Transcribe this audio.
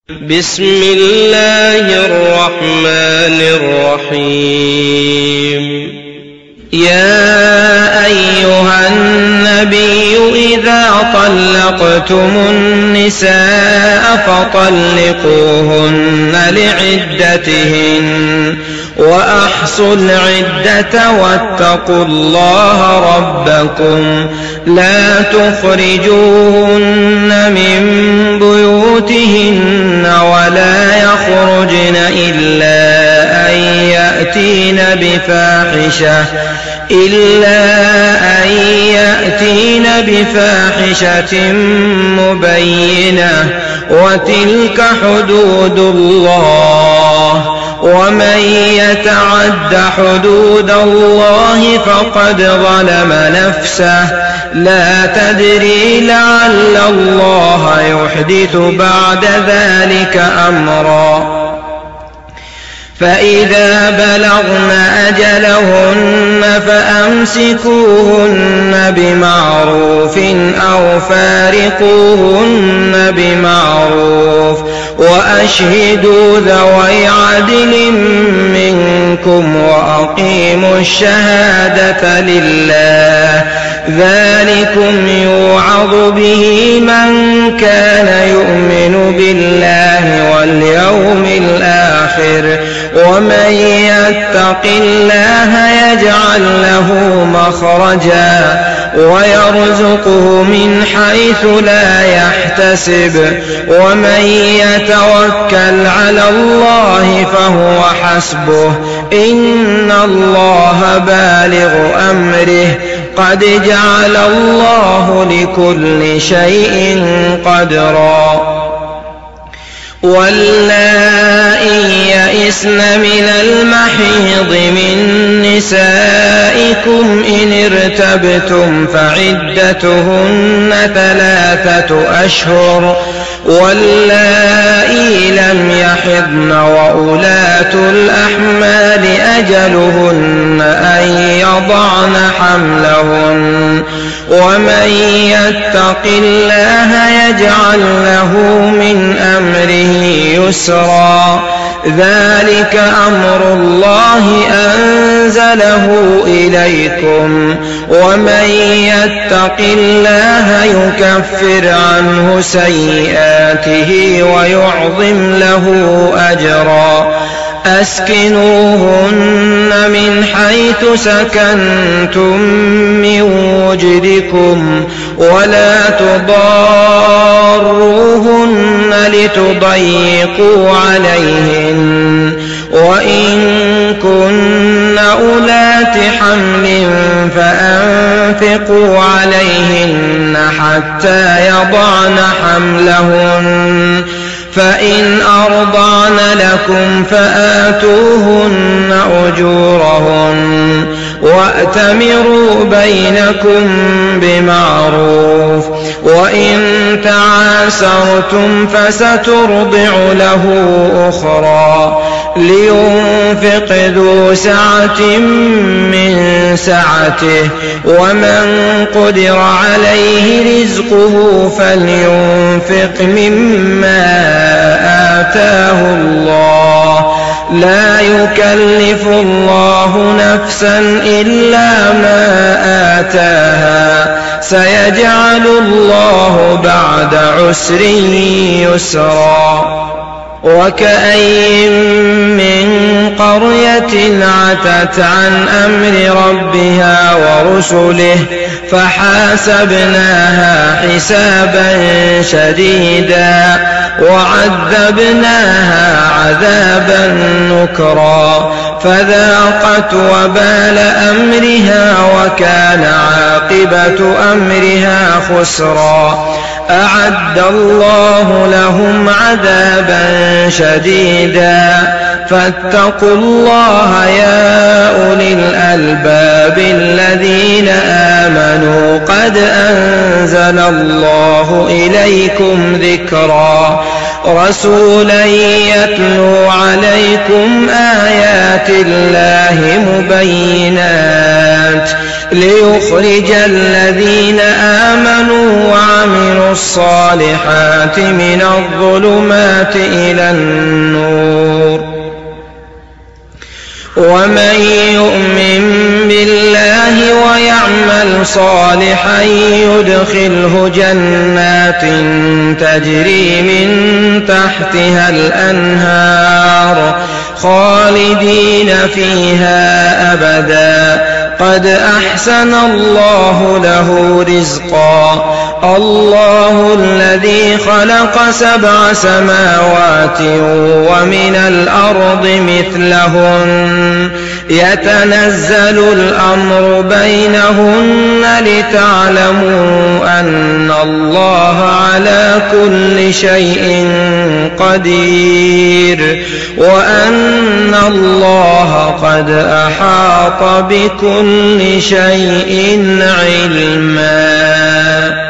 بسم الله الرحمن الرحيم. يا أيها النبي إذا طلقتم النساء فطلقوهن لعدتهن وأحصوا العدة واتقوا الله ربكم لا تخرجوهن من بيوتهن ولا يخرجن إلا أن يأتين بفاحشة مبينة وتلك حدود الله ومن يتعد حدود الله فقد ظلم نفسه لا تدري لعل الله يحدث بعد ذلك أمرا. فإذا بلغن أجلهن فأمسكوهن بمعروف أو فارقوهن بمعروف وأشهدوا ذوي عدل منكم وأقيموا الشهادة لله ذلكم يوعظ به من كان يؤمن بالله واليوم الآخر ومن يتق الله يجعل له مخرجا ويرزقه من حيث لا يحتسب ومن يتوكل على الله فهو حسبه إن الله بالغ أمره قد جعل الله لكل شيء قدرا. واللائي يئسن من المحيض من نسائكم إن ارتبتم فعدتهن 3 أشهر واللائي لم يحضن وأولاة الأحمال أجلهن أن يضعن حملهن ومن يتق الله يجعل له من أمره يسرا ذلك أمر الله أنزله إليكم ومن يتق الله يكفر عنه سيئاته ويعظم له أجرا. أسكنوهن من حيث سكنتم من وجدكم ولا تضاروهن لتضيقوا عليهن وإن كن أولات حمل فأنفقوا عليهن حتى يضعن حملهن فإن أرضعن لكم فآتوهن أجورهن وأتمروا بينكم بمعروف وإن تعاسرتم فسترضع له أخرى لينفق ذو سعة من سعته ومن قدر عليه رزقه فلينفق مما آتاه الله لا يكلف الله نفسا إلا ما آتاها سيجعل الله بعد عسر يسرا. وكأين من قرية عتت عن أمر ربها ورسله فحاسبناها حسابا شديدا وعذبناها عذابا نكرا فذاقت وبال أمرها وكان عاقبة أمرها خسرا. أعد الله لهم عذابا شديدا فاتقوا الله يا أولي الألباب الذين آمنوا قد أنزل الله إليكم ذكرا رسولا يتلو عليكم آيات الله مبينات ليخرج الذين آمنوا وعملوا الصالحات من الظلمات إلى النور. ومن يؤمن بالله ويعمل صالحا يدخله جنات تجري من تحتها الأنهار خالدين فيها أبدا قد أحسن الله له رزقا. الله الذي خلق 7 سماوات ومن الأرض مثلهن يتنزل الأمر بينهن لتعلموا أن الله على كل شيء قدير وأن الله قد أحاط بكل شيء علما.